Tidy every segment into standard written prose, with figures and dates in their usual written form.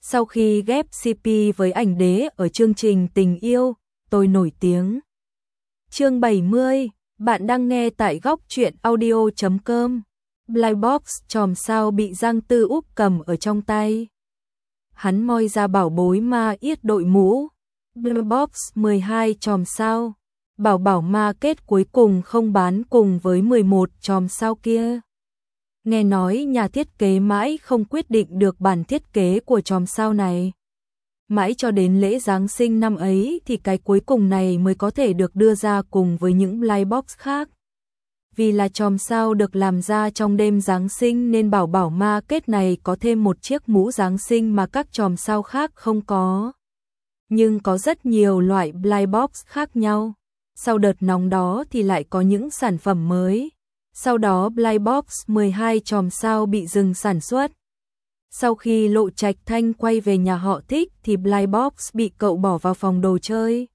Sau khi ghép CP với ảnh đế ở chương trình Tình yêu, tôi nổi tiếng. Chương 70, bạn đang nghe tại góc truyện audio.com. Blind Box chòm sao bị Giang Tư Úc cầm ở trong tay. Hắn moi ra bảo bối ma yết đội mũ. Blind Box 12 chòm sao. Bảo ma kết cuối cùng không bán cùng với 11 chòm sao kia. Nghe nói nhà thiết kế mãi không quyết định được bản thiết kế của chòm sao này. Mãi cho đến lễ Giáng sinh năm ấy thì cái cuối cùng này mới có thể được đưa ra cùng với những blind box khác. Vì là chòm sao được làm ra trong đêm Giáng sinh nên bảo ma kết này có thêm một chiếc mũ Giáng sinh mà các chòm sao khác không có. Nhưng có rất nhiều loại blind box khác nhau. Sau đợt nóng đó thì lại có những sản phẩm mới. Sau đó Blind Box 12 chòm sao bị dừng sản xuất. Sau khi Lộ Trạch Thanh quay về nhà họ Thích thì Blind Box bị cậu bỏ vào phòng đồ chơi.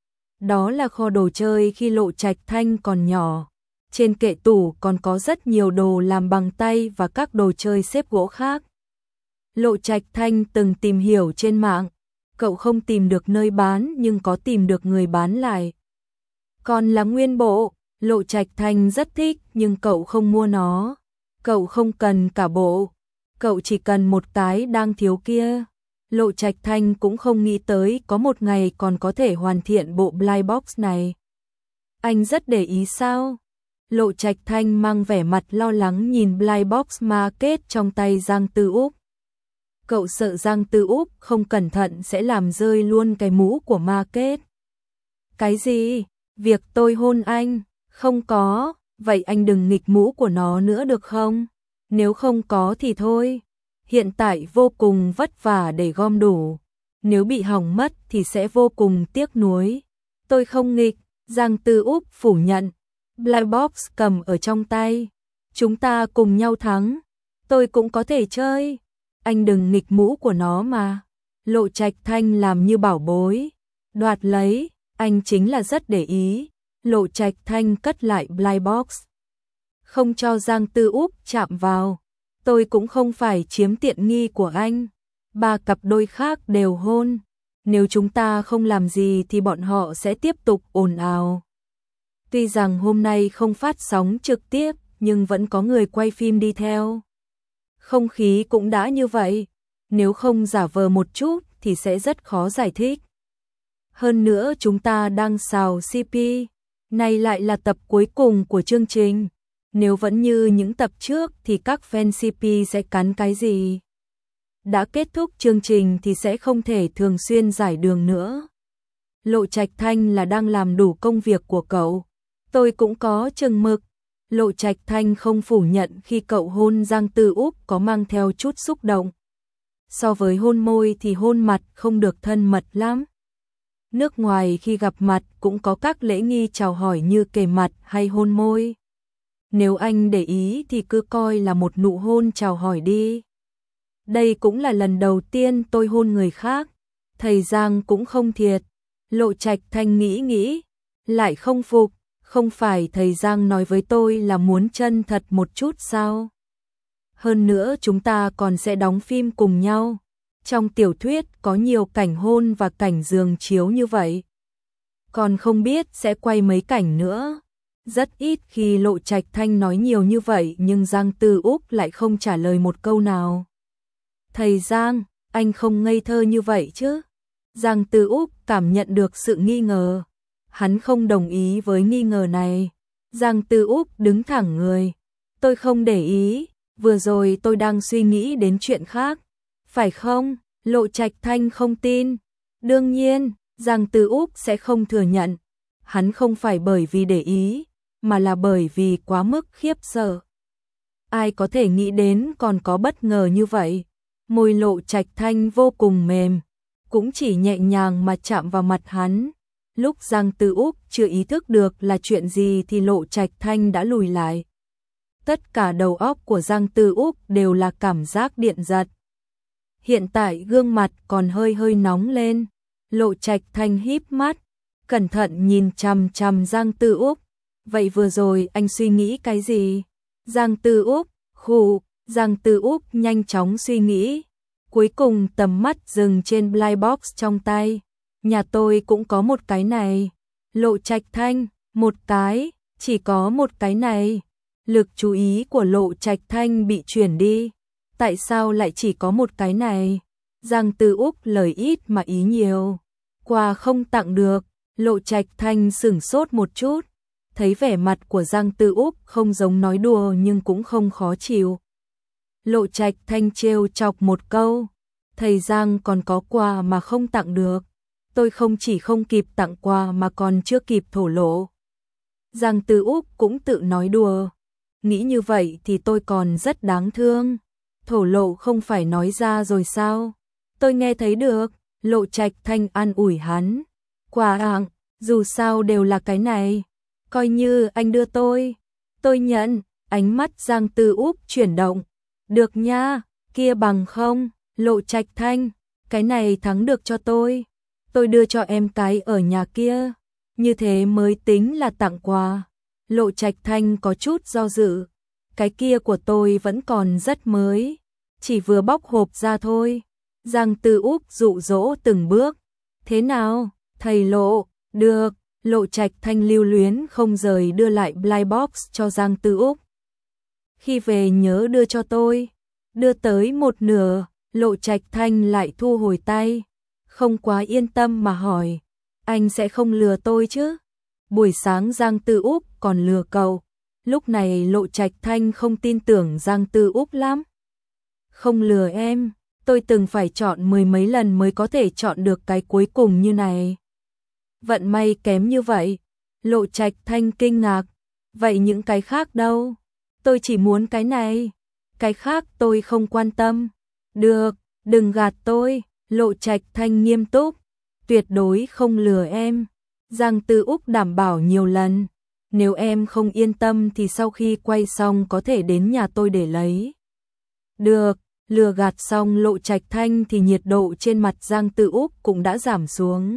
Đó là kho đồ chơi khi Lộ Trạch Thanh còn nhỏ. Trên kệ tủ còn có rất nhiều đồ làm bằng tay và các đồ chơi xếp gỗ khác. Lộ Trạch Thanh từng tìm hiểu trên mạng. Cậu không tìm được nơi bán nhưng có tìm được người bán lại. Còn là nguyên bộ. Lộ Trạch Thanh rất thích nhưng cậu không mua nó. Cậu không cần cả bộ. Cậu chỉ cần một cái đang thiếu kia. Lộ Trạch Thanh cũng không nghĩ tới có một ngày còn có thể hoàn thiện bộ blind box này. Anh rất để ý sao? Lộ Trạch Thanh mang vẻ mặt lo lắng nhìn blind box ma kết trong tay Giang Tư Úc. Cậu sợ Giang Tư Úc không cẩn thận sẽ làm rơi luôn cái mũ của ma kết. Cái gì? Việc tôi hôn anh? Không có, vậy anh đừng nghịch mũ của nó nữa được không? Nếu không có thì thôi. Hiện tại vô cùng vất vả để gom đủ. Nếu bị hỏng mất thì sẽ vô cùng tiếc nuối. Tôi không nghịch, Giang Tư Úc phủ nhận. Blind Box cầm ở trong tay. Chúng ta cùng nhau thắng. Tôi cũng có thể chơi. Anh đừng nghịch mũ của nó mà. Lộ Trạch Thanh làm như bảo bối. Đoạt lấy, anh chính là rất để ý. Lộ Trạch Thanh cất lại blind box. Không cho Giang Tư Úc chạm vào. Tôi cũng không phải chiếm tiện nghi của anh. 3 cặp đôi khác đều hôn. Nếu chúng ta không làm gì thì bọn họ sẽ tiếp tục ồn ào. Tuy rằng hôm nay không phát sóng trực tiếp nhưng vẫn có người quay phim đi theo. Không khí cũng đã như vậy. Nếu không giả vờ một chút thì sẽ rất khó giải thích. Hơn nữa chúng ta đang xào CP. Này lại là tập cuối cùng của chương trình. Nếu vẫn như những tập trước thì các fan CP sẽ cắn cái gì? Đã kết thúc chương trình thì sẽ không thể thường xuyên giải đường nữa. Lộ Trạch Thanh là đang làm đủ công việc của cậu. Tôi cũng có chừng mực. Lộ Trạch Thanh không phủ nhận khi cậu hôn Giang Tư Úc có mang theo chút xúc động. So với hôn môi thì hôn mặt không được thân mật lắm. Nước ngoài khi gặp mặt cũng có các lễ nghi chào hỏi như kề mặt hay hôn môi. Nếu anh để ý thì cứ coi là một nụ hôn chào hỏi đi. Đây cũng là lần đầu tiên tôi hôn người khác. Thầy Giang cũng không thiệt. Lộ Trạch Thanh nghĩ, lại không phục. Không phải thầy Giang nói với tôi là muốn chân thật một chút sao? Hơn nữa chúng ta còn sẽ đóng phim cùng nhau. Trong tiểu thuyết có nhiều cảnh hôn và cảnh giường chiếu như vậy. Còn không biết sẽ quay mấy cảnh nữa. Rất ít khi Lộ Trạch Thanh nói nhiều như vậy nhưng Giang Tư Úc lại không trả lời một câu nào. Thầy Giang, anh không ngây thơ như vậy chứ? Giang Tư Úc cảm nhận được sự nghi ngờ. Hắn không đồng ý với nghi ngờ này. Giang Tư Úc đứng thẳng người. Tôi không để ý, vừa rồi tôi đang suy nghĩ đến chuyện khác. Phải không? Lộ Trạch Thanh không tin. Đương nhiên, Giang Tư Úc sẽ không thừa nhận. Hắn không phải bởi vì để ý, mà là bởi vì quá mức khiếp sợ. Ai có thể nghĩ đến còn có bất ngờ như vậy? Môi Lộ Trạch Thanh vô cùng mềm, cũng chỉ nhẹ nhàng mà chạm vào mặt hắn. Lúc Giang Tư Úc chưa ý thức được là chuyện gì thì Lộ Trạch Thanh đã lùi lại. Tất cả đầu óc của Giang Tư Úc đều là cảm giác điện giật. Hiện tại gương mặt còn hơi nóng lên. Lộ Trạch Thanh híp mắt, cẩn thận nhìn chằm chằm Giang Tư Úc. Vậy vừa rồi anh suy nghĩ cái gì? Giang Tư Úc, khụ, Giang Tư Úc nhanh chóng suy nghĩ. Cuối cùng tầm mắt dừng trên Blind Box trong tay. Nhà tôi cũng có một cái này. Lộ Trạch Thanh, một cái, chỉ có một cái này. Lực chú ý của Lộ Trạch Thanh bị chuyển đi. Tại sao lại chỉ có một cái này? Giang Tư Úc lời ít mà ý nhiều. Quà không tặng được. Lộ Trạch Thanh sửng sốt một chút. Thấy vẻ mặt của Giang Tư Úc không giống nói đùa nhưng cũng không khó chịu. Lộ Trạch Thanh trêu chọc một câu. Thầy Giang còn có quà mà không tặng được. Tôi không chỉ không kịp tặng quà mà còn chưa kịp thổ lộ. Giang Tư Úc cũng tự nói đùa. Nghĩ như vậy thì tôi còn rất đáng thương. Thổ lộ không phải nói ra rồi sao? Tôi nghe thấy được. Lộ Trạch Thanh an ủi hắn. Quà tặng, dù sao đều là cái này. Coi như anh đưa tôi. Tôi nhận. Ánh mắt Giang Tư Úc chuyển động. Được nha, kia bằng không? Lộ Trạch Thanh, cái này thắng được cho tôi. Tôi đưa cho em cái ở nhà kia. Như thế mới tính là tặng quà. Lộ Trạch Thanh có chút do dự. Cái kia của tôi vẫn còn rất mới. Chỉ vừa bóc hộp ra thôi. Giang Tư Úc dụ dỗ từng bước. Thế nào, thầy Lộ? Được. Lộ Trạch Thanh lưu luyến không rời đưa lại Blind Box cho Giang Tư Úc. Khi về nhớ đưa cho tôi. Đưa tới một nửa, Lộ Trạch Thanh lại thu hồi tay. Không quá yên tâm mà hỏi. Anh sẽ không lừa tôi chứ? Buổi sáng Giang Tư Úc còn lừa cậu. Lúc này Lộ Trạch Thanh không tin tưởng Giang Tư Úc lắm. Không lừa em, tôi từng phải chọn mười mấy lần mới có thể chọn được cái cuối cùng như này. Vận may kém như vậy. Lộ Trạch Thanh kinh ngạc. Vậy những cái khác đâu? Tôi chỉ muốn cái này. Cái khác tôi không quan tâm. Được, đừng gạt tôi. Lộ Trạch Thanh nghiêm túc. Tuyệt đối không lừa em. Giang Tư Úc đảm bảo nhiều lần. Nếu em không yên tâm thì sau khi quay xong có thể đến nhà tôi để lấy. Được, lừa gạt xong Lộ Trạch Thanh thì nhiệt độ trên mặt Giang Tư Úc cũng đã giảm xuống.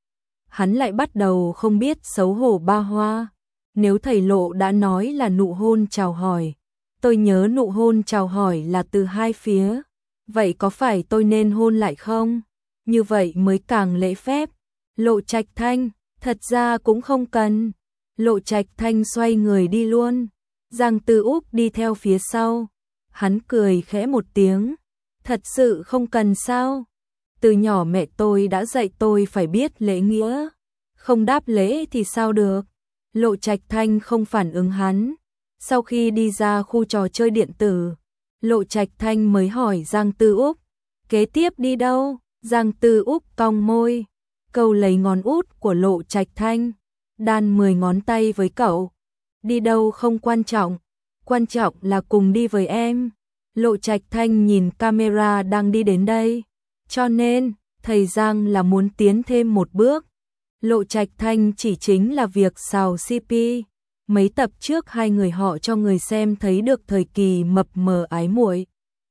Hắn lại bắt đầu không biết xấu hổ ba hoa. Nếu thầy Lộ đã nói là nụ hôn chào hỏi, tôi nhớ nụ hôn chào hỏi là từ hai phía. Vậy có phải tôi nên hôn lại không? Như vậy mới càng lễ phép. Lộ Trạch Thanh, thật ra cũng không cần. Lộ Trạch Thanh xoay người đi luôn. Giang Tư Úc đi theo phía sau. Hắn cười khẽ một tiếng. Thật sự không cần sao? Từ nhỏ mẹ tôi đã dạy tôi phải biết lễ nghĩa. Không đáp lễ thì sao được? Lộ Trạch Thanh không phản ứng hắn. Sau khi đi ra khu trò chơi điện tử, Lộ Trạch Thanh mới hỏi Giang Tư Úc. Kế tiếp đi đâu? Giang Tư Úc cong môi. Câu lấy ngón út của Lộ Trạch Thanh. Đan 10 ngón tay với cậu. Đi đâu không quan trọng. Quan trọng là cùng đi với em. Lộ Trạch Thanh nhìn camera đang đi đến đây. Cho nên, thầy Giang là muốn tiến thêm một bước. Lộ Trạch Thanh chỉ chính là việc xào CP. Mấy tập trước hai người họ cho người xem thấy được thời kỳ mập mờ ái muội.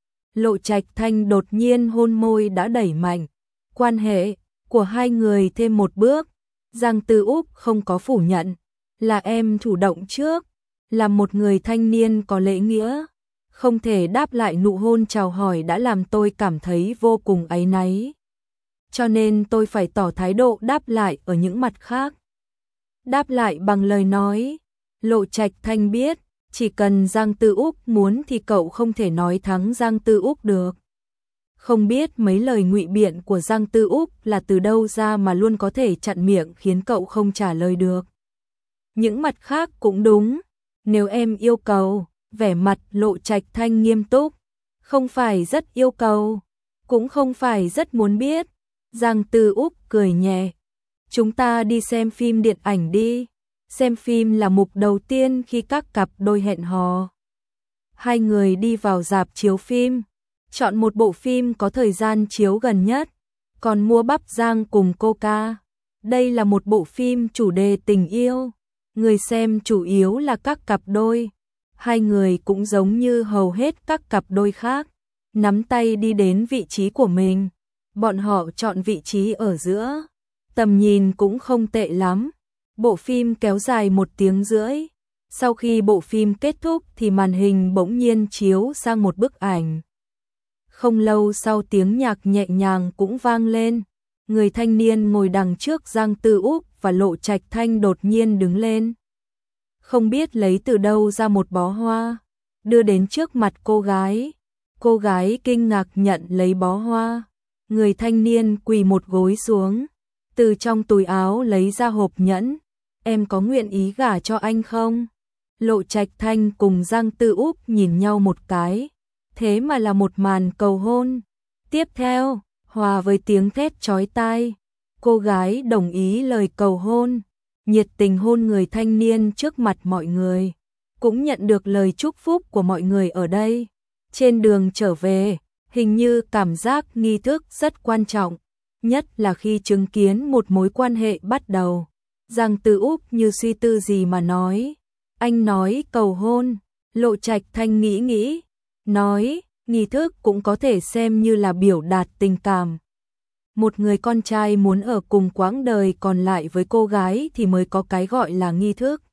Lộ Trạch Thanh đột nhiên hôn môi đã đẩy mạnh. Quan hệ của hai người thêm một bước. Giang Tư Úc không có phủ nhận. Là em chủ động trước. Là một người thanh niên có lễ nghĩa. Không thể đáp lại nụ hôn chào hỏi đã làm tôi cảm thấy vô cùng áy náy. Cho nên tôi phải tỏ thái độ đáp lại ở những mặt khác. Đáp lại bằng lời nói. Lộ Trạch Thanh biết, chỉ cần Giang Tư Úc muốn thì cậu không thể nói thắng Giang Tư Úc được. Không biết mấy lời ngụy biện của Giang Tư Úc là từ đâu ra mà luôn có thể chặn miệng khiến cậu không trả lời được. Những mặt khác cũng đúng. Nếu em yêu cầu, vẻ mặt Lộ Trạch Thanh nghiêm túc. Không phải rất yêu cầu, cũng không phải rất muốn biết. Giang Tư Úc cười nhẹ. Chúng ta đi xem phim điện ảnh đi. Xem phim là mục đầu tiên khi các cặp đôi hẹn hò. Hai người đi vào rạp chiếu phim. Chọn một bộ phim có thời gian chiếu gần nhất. Còn mua bắp rang cùng coca. Đây là một bộ phim chủ đề tình yêu. Người xem chủ yếu là các cặp đôi. Hai người cũng giống như hầu hết các cặp đôi khác. Nắm tay đi đến vị trí của mình. Bọn họ chọn vị trí ở giữa. Tầm nhìn cũng không tệ lắm. Bộ phim kéo dài 1 tiếng rưỡi. Sau khi bộ phim kết thúc thì màn hình bỗng nhiên chiếu sang một bức ảnh. Không lâu sau tiếng nhạc nhẹ nhàng cũng vang lên. Người thanh niên ngồi đằng trước Giang Tư Úc và Lộ Trạch Thanh đột nhiên đứng lên. Không biết lấy từ đâu ra một bó hoa, đưa đến trước mặt cô gái. Cô gái kinh ngạc nhận lấy bó hoa. Người thanh niên quỳ một gối xuống, từ trong túi áo lấy ra hộp nhẫn. Em có nguyện ý gả cho anh không? Lộ Trạch Thanh cùng Giang Tư Úc nhìn nhau một cái, thế mà là một màn cầu hôn. Tiếp theo, hòa với tiếng thét chói tai, cô gái đồng ý lời cầu hôn, nhiệt tình hôn người thanh niên trước mặt mọi người, cũng nhận được lời chúc phúc của mọi người ở đây. Trên đường trở về, hình như cảm giác nghi thức rất quan trọng, nhất là khi chứng kiến một mối quan hệ bắt đầu. Giang Tư Úc như suy tư gì mà nói, anh nói cầu hôn. Lộ Trạch Thanh nghĩ, nói, nghi thức cũng có thể xem như là biểu đạt tình cảm. Một người con trai muốn ở cùng quãng đời còn lại với cô gái thì mới có cái gọi là nghi thức.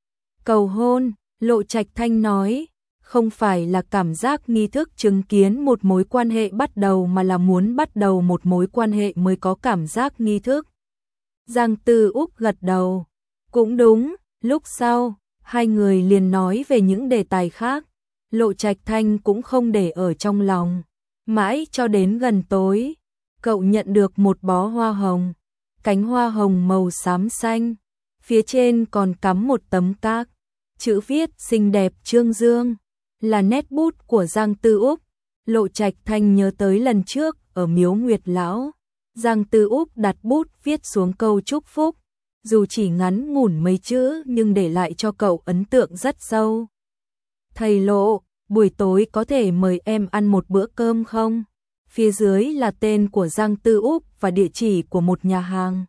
Cầu hôn, Lộ Trạch Thanh nói, không phải là cảm giác nghi thức chứng kiến một mối quan hệ bắt đầu mà là muốn bắt đầu một mối quan hệ mới có cảm giác nghi thức. Giang Tư Úc gật đầu, cũng đúng. Lúc sau, hai người liền nói về những đề tài khác. Lộ Trạch Thanh cũng không để ở trong lòng. Mãi cho đến gần tối, cậu nhận được một bó hoa hồng. Cánh hoa hồng màu xám xanh, phía trên còn cắm một tấm các, chữ viết xinh đẹp Trương Dương, là nét bút của Giang Tư Úc. Lộ Trạch Thanh nhớ tới lần trước ở Miếu Nguyệt Lão, Giang Tư Úc đặt bút viết xuống câu chúc phúc, dù chỉ ngắn ngủn mấy chữ nhưng để lại cho cậu ấn tượng rất sâu. Thầy Lộ, buổi tối có thể mời em ăn một bữa cơm không? Phía dưới là tên của Giang Tư Úc và địa chỉ của một nhà hàng.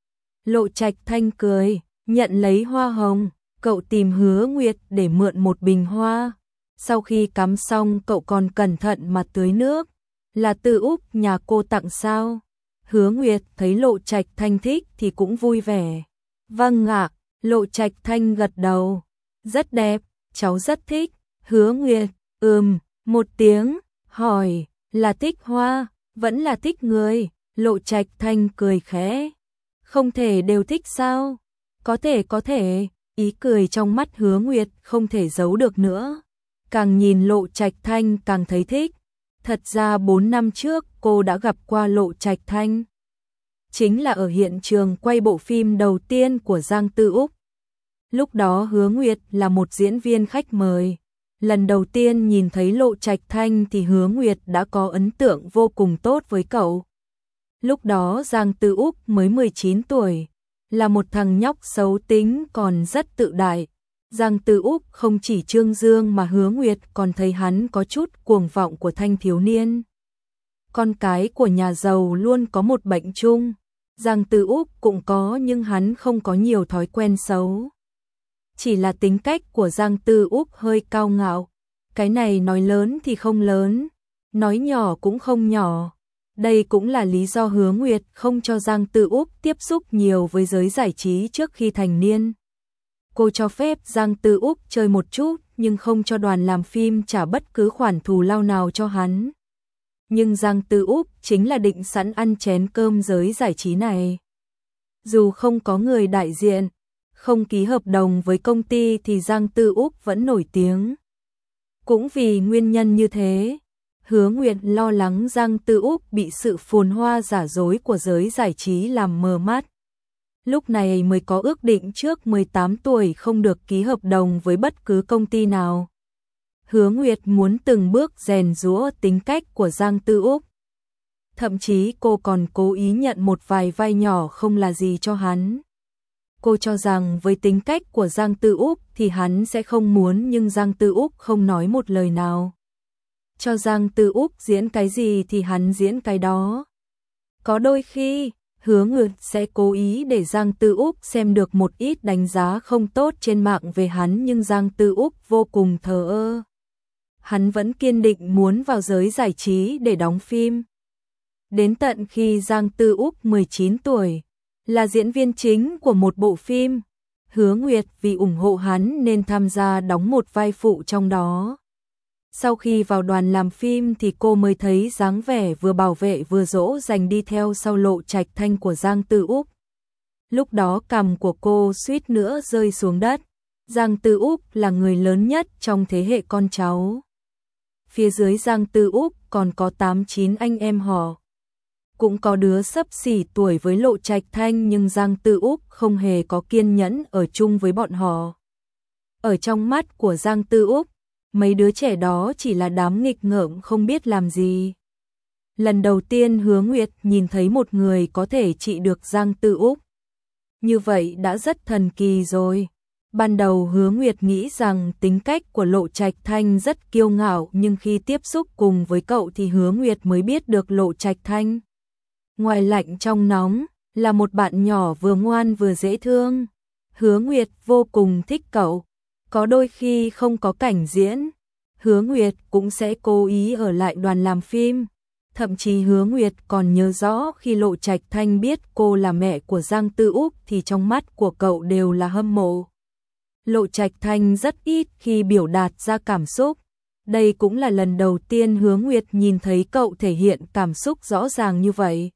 Lộ Trạch Thanh cười, nhận lấy hoa hồng, cậu tìm Hứa Nguyệt để mượn một bình hoa. Sau khi cắm xong cậu còn cẩn thận mà tưới nước. Là Tư Úc nhà cô tặng sao? Hứa Nguyệt thấy Lộ Trạch Thanh thích thì cũng vui vẻ. Vâng ạ, Lộ Trạch Thanh gật đầu. Rất đẹp, cháu rất thích. Hứa Nguyệt, một tiếng, hỏi, là thích hoa, vẫn là thích người? Lộ Trạch Thanh cười khẽ. Không thể đều thích sao? Có thể, ý cười trong mắt Hứa Nguyệt không thể giấu được nữa. Càng nhìn Lộ Trạch Thanh càng thấy thích. Thật ra 4 năm trước cô đã gặp qua Lộ Trạch Thanh. Chính là ở hiện trường quay bộ phim đầu tiên của Giang Tư Úc. Lúc đó Hứa Nguyệt là một diễn viên khách mời. Lần đầu tiên nhìn thấy Lộ Trạch Thanh thì Hứa Nguyệt đã có ấn tượng vô cùng tốt với cậu. Lúc đó Giang Tư Úc mới 19 tuổi, là một thằng nhóc xấu tính còn rất tự đại. Giang Tư Úc không chỉ Trương Dương mà Hứa Nguyệt còn thấy hắn có chút cuồng vọng của thanh thiếu niên. Con cái của nhà giàu luôn có một bệnh chung. Giang Tư Úc cũng có nhưng hắn không có nhiều thói quen xấu. Chỉ là tính cách của Giang Tư Úc hơi cao ngạo. Cái này nói lớn thì không lớn, nói nhỏ cũng không nhỏ. Đây cũng là lý do Hứa Nguyệt không cho Giang Tư Úc tiếp xúc nhiều với giới giải trí trước khi thành niên. Cô cho phép Giang Tư Úc chơi một chút nhưng không cho đoàn làm phim trả bất cứ khoản thù lao nào cho hắn. Nhưng Giang Tư Úc chính là định sẵn ăn chén cơm giới giải trí này. Dù không có người đại diện, không ký hợp đồng với công ty thì Giang Tư Úc vẫn nổi tiếng. Cũng vì nguyên nhân như thế, Hứa Nguyệt lo lắng Giang Tư Úc bị sự phồn hoa giả dối của giới giải trí làm mờ mắt. Lúc này mới có ước định trước 18 tuổi không được ký hợp đồng với bất cứ công ty nào. Hứa Nguyệt muốn từng bước rèn giũa tính cách của Giang Tư Úc. Thậm chí cô còn cố ý nhận một vài vai nhỏ không là gì cho hắn. Cô cho rằng với tính cách của Giang Tư Úc thì hắn sẽ không muốn, nhưng Giang Tư Úc không nói một lời nào. Cho Giang Tư Úc diễn cái gì thì hắn diễn cái đó. Có đôi khi, Hứa Nguyệt sẽ cố ý để Giang Tư Úc xem được một ít đánh giá không tốt trên mạng về hắn, nhưng Giang Tư Úc vô cùng thờ ơ. Hắn vẫn kiên định muốn vào giới giải trí để đóng phim. Đến tận khi Giang Tư Úc 19 tuổi, là diễn viên chính của một bộ phim, Hứa Nguyệt vì ủng hộ hắn nên tham gia đóng một vai phụ trong đó. Sau khi vào đoàn làm phim thì cô mới thấy dáng vẻ vừa bảo vệ vừa dỗ dành đi theo sau Lộ Trạch Thanh của Giang Tư Úc. Lúc đó cằm của cô suýt nữa rơi xuống đất. Giang Tư Úc là người lớn nhất trong thế hệ con cháu. Phía dưới Giang Tư Úc còn có 8-9 anh em họ. Cũng có đứa xấp xỉ tuổi với Lộ Trạch Thanh, nhưng Giang Tư Úc không hề có kiên nhẫn ở chung với bọn họ. Ở trong mắt của Giang Tư Úc, mấy đứa trẻ đó chỉ là đám nghịch ngợm không biết làm gì. Lần đầu tiên Hứa Nguyệt nhìn thấy một người có thể trị được Giang Tư Úc. Như vậy đã rất thần kỳ rồi. Ban đầu Hứa Nguyệt nghĩ rằng tính cách của Lộ Trạch Thanh rất kiêu ngạo, nhưng khi tiếp xúc cùng với cậu thì Hứa Nguyệt mới biết được Lộ Trạch Thanh ngoài lạnh trong nóng, là một bạn nhỏ vừa ngoan vừa dễ thương. Hứa Nguyệt vô cùng thích cậu. Có đôi khi không có cảnh diễn, Hứa Nguyệt cũng sẽ cố ý ở lại đoàn làm phim. Thậm chí Hứa Nguyệt còn nhớ rõ khi Lộ Trạch Thanh biết cô là mẹ của Giang Tư Úc thì trong mắt của cậu đều là hâm mộ. Lộ Trạch Thanh rất ít khi biểu đạt ra cảm xúc. Đây cũng là lần đầu tiên Hứa Nguyệt nhìn thấy cậu thể hiện cảm xúc rõ ràng như vậy.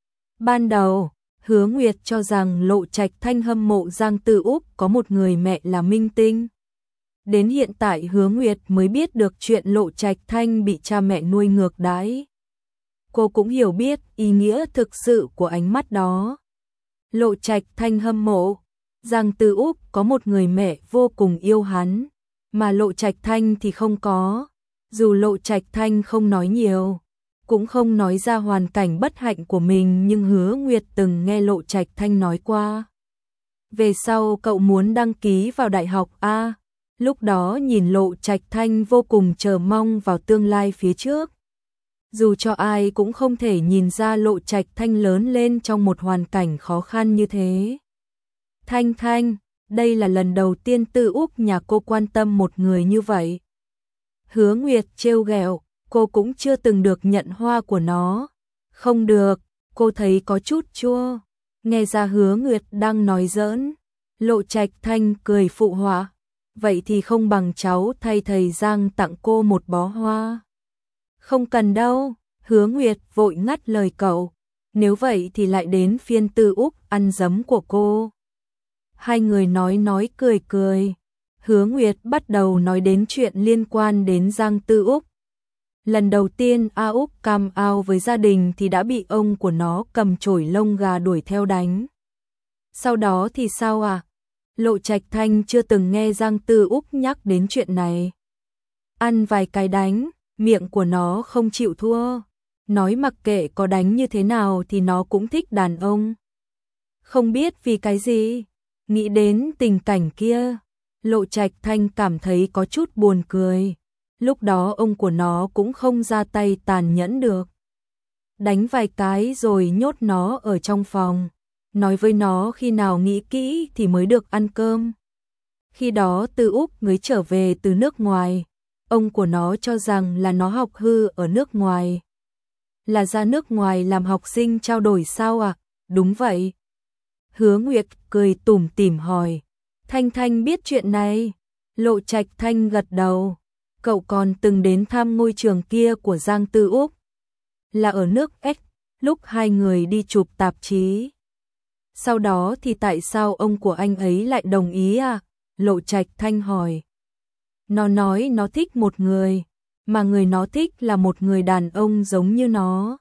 Ban đầu, Hứa Nguyệt cho rằng Lộ Trạch Thanh hâm mộ Giang Tư Úc có một người mẹ là minh tinh. Đến hiện tại Hứa Nguyệt mới biết được chuyện Lộ Trạch Thanh bị cha mẹ nuôi ngược đãi. Cô cũng hiểu biết ý nghĩa thực sự của ánh mắt đó. Lộ Trạch Thanh hâm mộ Giang Tư Úc có một người mẹ vô cùng yêu hắn, mà Lộ Trạch Thanh thì không có. Dù Lộ Trạch Thanh không nói nhiều, cũng không nói ra hoàn cảnh bất hạnh của mình, nhưng Hứa Nguyệt từng nghe Lộ Trạch Thanh nói qua. Về sau cậu muốn đăng ký vào đại học A. Lúc đó nhìn Lộ Trạch Thanh vô cùng chờ mong vào tương lai phía trước. Dù cho ai cũng không thể nhìn ra Lộ Trạch Thanh lớn lên trong một hoàn cảnh khó khăn như thế. Thanh Thanh, đây là lần đầu tiên Tư Úc nhà cô quan tâm một người như vậy. Hứa Nguyệt trêu ghẹo, cô cũng chưa từng được nhận hoa của nó. Không được, cô thấy có chút chua. Nghe ra Hứa Nguyệt đang nói giỡn, Lộ Trạch Thanh cười phụ họa. Vậy thì không bằng cháu thay thầy Giang tặng cô một bó hoa. Không cần đâu, Hứa Nguyệt vội ngắt lời cậu. Nếu vậy thì lại đến phiên Tư Úc ăn giấm của cô. Hai người nói cười cười. Hứa Nguyệt bắt đầu nói đến chuyện liên quan đến Giang Tư Úc. Lần đầu tiên A Úc cam ao với gia đình thì đã bị ông của nó cầm chổi lông gà đuổi theo đánh. Sau đó thì sao à? Lộ Trạch Thanh chưa từng nghe Giang Tư Úc nhắc đến chuyện này. Ăn vài cái đánh, miệng của nó không chịu thua. Nói mặc kệ có đánh như thế nào thì nó cũng thích đàn ông. Không biết vì cái gì, nghĩ đến tình cảnh kia, Lộ Trạch Thanh cảm thấy có chút buồn cười. Lúc đó ông của nó cũng không ra tay tàn nhẫn được. Đánh vài cái rồi nhốt nó ở trong phòng. Nói với nó khi nào nghĩ kỹ thì mới được ăn cơm. Khi đó Tư Úc mới trở về từ nước ngoài. Ông của nó cho rằng là nó học hư ở nước ngoài. Là ra nước ngoài làm học sinh trao đổi sao à? Đúng vậy. Hứa Nguyệt cười tủm tỉm hỏi. Thanh Thanh biết chuyện này. Lộ Trạch Thanh gật đầu. Cậu còn từng đến thăm ngôi trường kia của Giang Tư Úc. Là ở nước S, lúc hai người đi chụp tạp chí. Sau đó thì tại sao ông của anh ấy lại đồng ý à? Lộ Trạch Thanh hỏi. Nó nói nó thích một người, mà người nó thích là một người đàn ông giống như nó.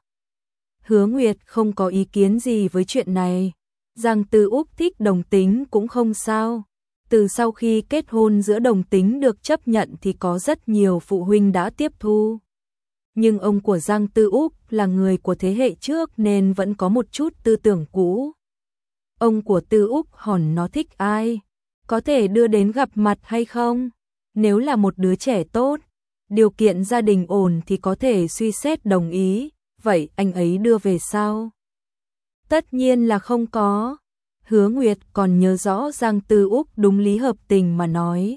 Hứa Nguyệt không có ý kiến gì với chuyện này. Giang Tư Úc thích đồng tính cũng không sao. Từ sau khi kết hôn giữa đồng tính được chấp nhận thì có rất nhiều phụ huynh đã tiếp thu. Nhưng ông của Giang Tư Úc là người của thế hệ trước nên vẫn có một chút tư tưởng cũ. Ông của Tư Úc hỏi nó thích ai, có thể đưa đến gặp mặt hay không? Nếu là một đứa trẻ tốt, điều kiện gia đình ổn thì có thể suy xét đồng ý, vậy anh ấy đưa về sao? Tất nhiên là không có. Hứa Nguyệt còn nhớ rõ Giang Tư Úc đúng lý hợp tình mà nói.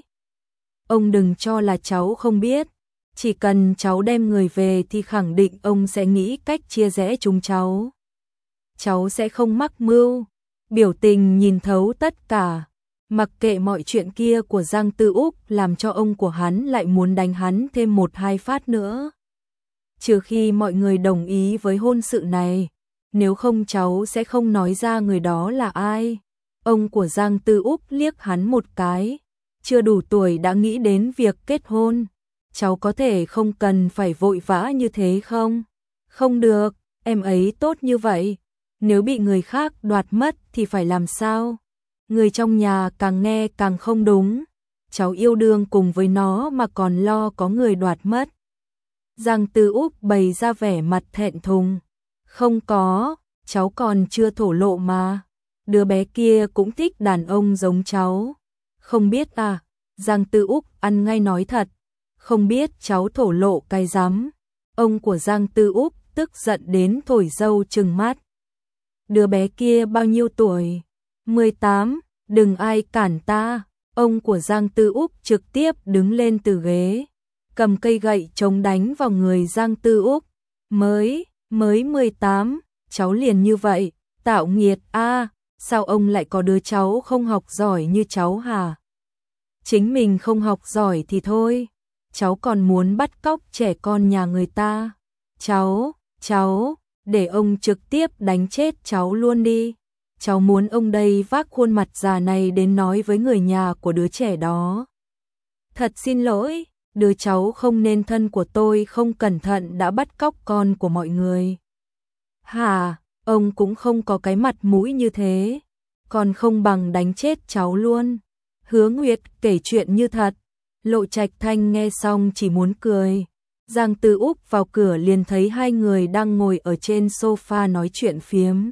Ông đừng cho là cháu không biết, chỉ cần cháu đem người về thì khẳng định ông sẽ nghĩ cách chia rẽ chúng cháu. Cháu sẽ không mắc mưu, biểu tình nhìn thấu tất cả, Mặc kệ mọi chuyện kia của Giang Tư Úc làm cho ông của hắn lại muốn đánh hắn thêm 1-2 phát nữa. Trừ khi mọi người đồng ý với hôn sự này, nếu không cháu sẽ không nói ra người đó là ai. Ông của Giang Tư Úc liếc hắn một cái, chưa đủ tuổi đã nghĩ đến việc kết hôn. Cháu có thể không cần phải vội vã như thế không? Không được, em ấy tốt như vậy, nếu bị người khác đoạt mất thì phải làm sao? Người trong nhà càng nghe càng không đúng, cháu yêu đương cùng với nó mà còn lo có người đoạt mất. Giang Tư Úc bày ra vẻ mặt thẹn thùng. Không có, cháu còn chưa thổ lộ mà. Đứa bé kia cũng thích đàn ông giống cháu. Không biết à? Giang Tư Úc ăn ngay nói thật. Không biết cháu thổ lộ cái rắm. Ông của Giang Tư Úc tức giận đến thổi dâu trừng mắt. Đứa bé kia bao nhiêu tuổi? 18, đừng ai cản ta. Ông của Giang Tư Úc trực tiếp đứng lên từ ghế, cầm cây gậy chống đánh vào người Giang Tư Úc. Mới 18, cháu liền như vậy, tạo nghiệt a, sao ông lại có đứa cháu không học giỏi như cháu hả? Chính mình không học giỏi thì thôi, cháu còn muốn bắt cóc trẻ con nhà người ta. Cháu, để ông trực tiếp đánh chết cháu luôn đi. Cháu muốn ông đây vác khuôn mặt già này đến nói với người nhà của đứa trẻ đó. Thật xin lỗi, đứa cháu không nên thân của tôi không cẩn thận đã bắt cóc con của mọi người. Hả, ông cũng không có cái mặt mũi như thế, còn không bằng đánh chết cháu luôn. Hứa Nguyệt kể chuyện như thật, Lộ Trạch Thanh nghe xong chỉ muốn cười. Giang Tư Úc vào cửa liền thấy hai người đang ngồi ở trên sofa nói chuyện phiếm.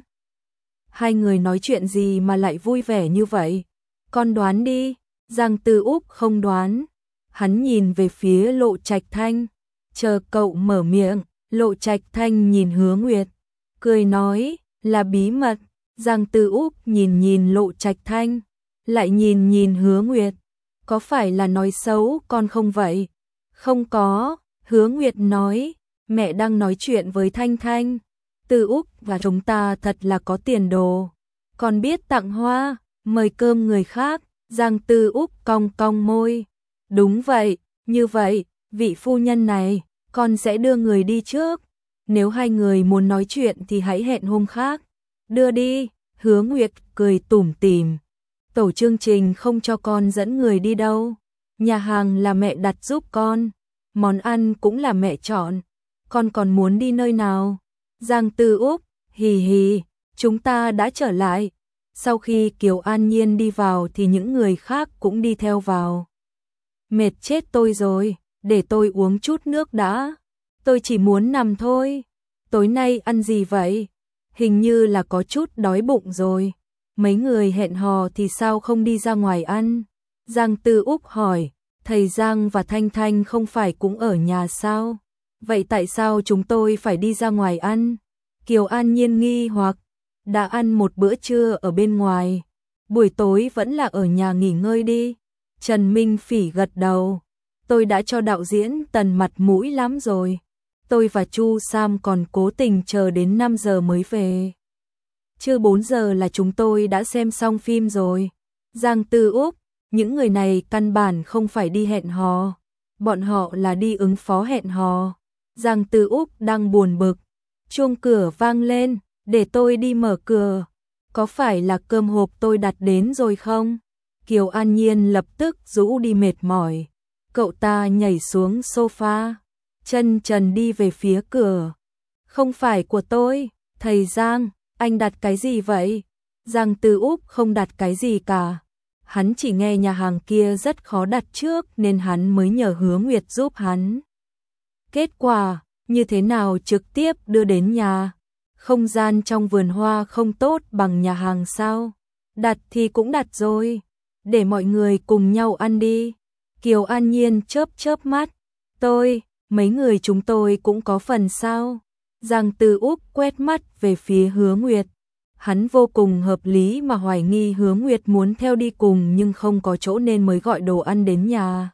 Hai người nói chuyện gì mà lại vui vẻ như vậy? Con đoán đi. Giang Tư Úc không đoán. Hắn nhìn về phía Lộ Trạch Thanh, chờ cậu mở miệng. Lộ Trạch Thanh nhìn Hứa Nguyệt, cười nói, là bí mật. Giang Tư Úc nhìn Lộ Trạch Thanh, lại nhìn Hứa Nguyệt, có phải là nói xấu con không vậy? Không có, Hứa Nguyệt nói, mẹ đang nói chuyện với Thanh Thanh. Tư Úc và chúng ta thật là có tiền đồ, còn biết tặng hoa, mời cơm người khác. Giang Tư Úc cong cong môi. Đúng vậy, như vậy, vị phu nhân này, con sẽ đưa người đi trước. Nếu hai người muốn nói chuyện thì hãy hẹn hôm khác. Đưa đi, Hứa Nguyệt cười tủm tỉm. Tổ chương trình không cho con dẫn người đi đâu. Nhà hàng là mẹ đặt giúp con, món ăn cũng là mẹ chọn. Con còn muốn đi nơi nào? Giang Tư Úc, hì hì, chúng ta đã trở lại. Sau khi Kiều An Nhiên đi vào thì những người khác cũng đi theo vào. Mệt chết tôi rồi, để tôi uống chút nước đã. Tôi chỉ muốn nằm thôi. Tối nay ăn gì vậy? Hình như là có chút đói bụng rồi. Mấy người hẹn hò thì sao không đi ra ngoài ăn? Giang Tư Úc hỏi, thầy Giang và Thanh Thanh không phải cũng ở nhà sao? Vậy tại sao chúng tôi phải đi ra ngoài ăn? Kiều An Nhiên nghi hoặc, đã ăn một bữa trưa ở bên ngoài, buổi tối vẫn là ở nhà nghỉ ngơi đi. Trần Minh Phỉ gật đầu, tôi đã cho đạo diễn Tần mặt mũi lắm rồi. Tôi và Chu Sam còn cố tình chờ đến 5 giờ mới về. Chưa 4 giờ là chúng tôi đã xem xong phim rồi. Giang Tư Úc, những người này căn bản không phải đi hẹn hò, bọn họ là đi ứng phó hẹn hò. Giang Tư Úc đang buồn bực, chuông cửa vang lên, để tôi đi mở cửa. Có phải là cơm hộp tôi đặt đến rồi không? Kiều An Nhiên lập tức rũ đi mệt mỏi. Cậu ta nhảy xuống sofa, chân trần đi về phía cửa. Không phải của tôi, thầy Giang, anh đặt cái gì vậy? Giang Tư Úc không đặt cái gì cả. Hắn chỉ nghe nhà hàng kia rất khó đặt trước nên hắn mới nhờ Hứa Nguyệt giúp hắn. Kết quả, như thế nào trực tiếp đưa đến nhà? Không gian trong vườn hoa không tốt bằng nhà hàng sao? Đặt thì cũng đặt rồi, để mọi người cùng nhau ăn đi. Kiều An Nhiên chớp mắt, mấy người chúng tôi cũng có phần sao? Giang Tư Úc quét mắt về phía Hứa Nguyệt. Hắn vô cùng hợp lý mà hoài nghi Hứa Nguyệt muốn theo đi cùng nhưng không có chỗ nên mới gọi đồ ăn đến nhà.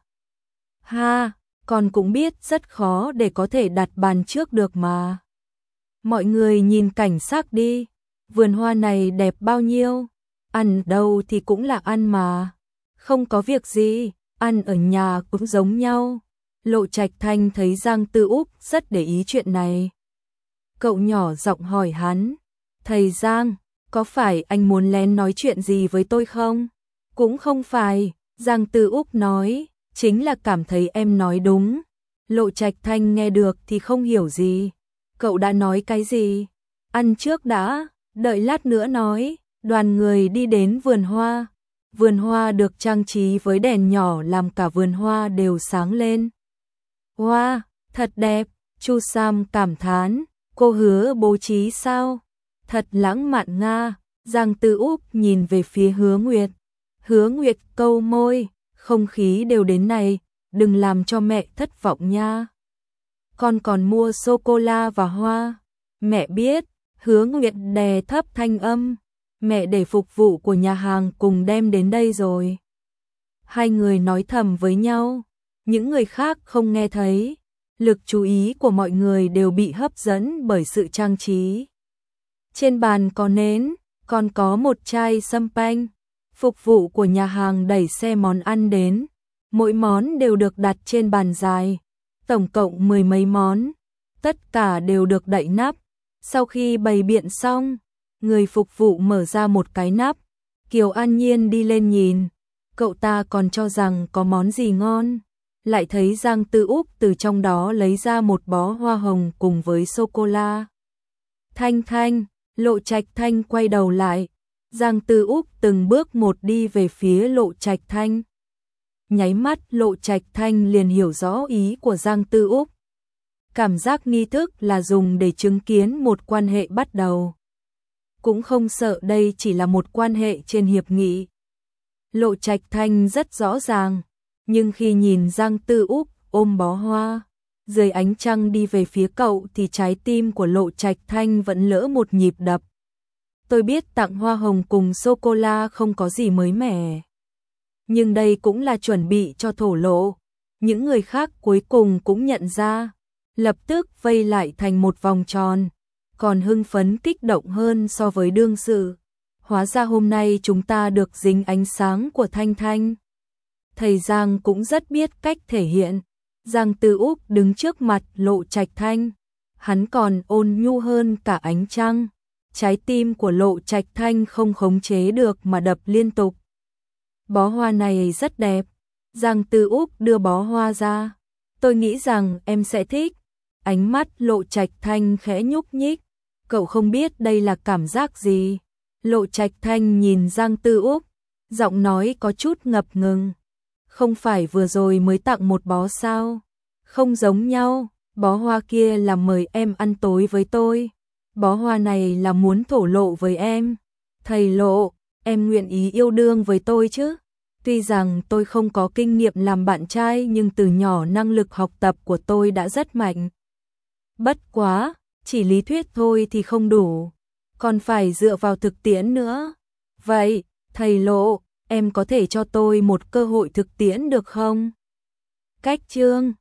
Ha, con cũng biết rất khó để có thể đặt bàn trước được mà. Mọi người nhìn cảnh sắc đi, vườn hoa này đẹp bao nhiêu, ăn đâu thì cũng là ăn mà. Không có việc gì, ăn ở nhà cũng giống nhau. Lộ Trạch Thanh thấy Giang Tư Úc rất để ý chuyện này. Cậu nhỏ giọng hỏi hắn, thầy Giang, có phải anh muốn lén nói chuyện gì với tôi không? Cũng không phải, Giang Tư Úc nói, chính là cảm thấy em nói đúng. Lộ Trạch Thanh nghe được thì không hiểu gì. Cậu đã nói cái gì? Ăn trước đã, đợi lát nữa nói. Đoàn người đi đến vườn hoa. Vườn hoa được trang trí với đèn nhỏ làm cả vườn hoa đều sáng lên. Wow, thật đẹp, Chu Sam cảm thán, cô Hứa bố trí sao? Thật lãng mạn nga. Giang Tư Úc nhìn về phía Hứa Nguyệt. Hứa Nguyệt câu môi, không khí đều đến này, đừng làm cho mẹ thất vọng nha. Con còn mua sô-cô-la và hoa. Mẹ biết, Hứa Nguyệt đè thấp thanh âm. Mẹ để phục vụ của nhà hàng cùng đem đến đây rồi. Hai người nói thầm với nhau, những người khác không nghe thấy. Lực chú ý của mọi người đều bị hấp dẫn bởi sự trang trí. Trên bàn có nến, còn có một chai sâm panh. Phục vụ của nhà hàng đẩy xe món ăn đến. Mỗi món đều được đặt trên bàn dài. Tổng cộng 10 mấy món. Tất cả đều được đậy nắp. Sau khi bày biện xong, người phục vụ mở ra một cái nắp. Kiều An Nhiên đi lên nhìn. Cậu ta còn cho rằng có món gì ngon. Lại thấy Giang Tư Úc từ trong đó lấy ra một bó hoa hồng cùng với sô-cô-la. Thanh Thanh, Lộ Trạch Thanh quay đầu lại. Giang Tư Úc từng bước một đi về phía Lộ Trạch Thanh. Nháy mắt Lộ Trạch Thanh liền hiểu rõ ý của Giang Tư Úc. Cảm giác nghi thức là dùng để chứng kiến một quan hệ bắt đầu. Cũng không sợ đây chỉ là một quan hệ trên hiệp nghị. Lộ Trạch Thanh rất rõ ràng, nhưng khi nhìn Giang Tư Úc ôm bó hoa, dưới ánh trăng đi về phía cậu thì trái tim của Lộ Trạch Thanh vẫn lỡ một nhịp đập. Tôi biết tặng hoa hồng cùng sô-cô-la không có gì mới mẻ. Nhưng đây cũng là chuẩn bị cho thổ lộ. Những người khác cuối cùng cũng nhận ra, lập tức vây lại thành một vòng tròn, còn hưng phấn kích động hơn so với đương sự. Hóa ra hôm nay chúng ta được dính ánh sáng của Thanh Thanh. Thầy Giang cũng rất biết cách thể hiện. Giang Tư Úc đứng trước mặt Lộ Trạch Thanh, hắn còn ôn nhu hơn cả ánh trăng. Trái tim của Lộ Trạch Thanh không khống chế được mà đập liên tục. Bó hoa này rất đẹp. Giang Tư Úc đưa bó hoa ra. Tôi nghĩ rằng em sẽ thích. Ánh mắt Lộ Trạch Thanh khẽ nhúc nhích. Cậu không biết đây là cảm giác gì. Lộ Trạch Thanh nhìn Giang Tư Úc, giọng nói có chút ngập ngừng. Không phải vừa rồi mới tặng một bó sao? Không giống nhau, bó hoa kia là mời em ăn tối với tôi. Bó hoa này là muốn thổ lộ với em. Thầy Lộ, em nguyện ý yêu đương với tôi chứ? Tuy rằng tôi không có kinh nghiệm làm bạn trai nhưng từ nhỏ năng lực học tập của tôi đã rất mạnh. Bất quá, chỉ lý thuyết thôi thì không đủ, còn phải dựa vào thực tiễn nữa. Vậy, thầy Lộ, em có thể cho tôi một cơ hội thực tiễn được không? Cách chương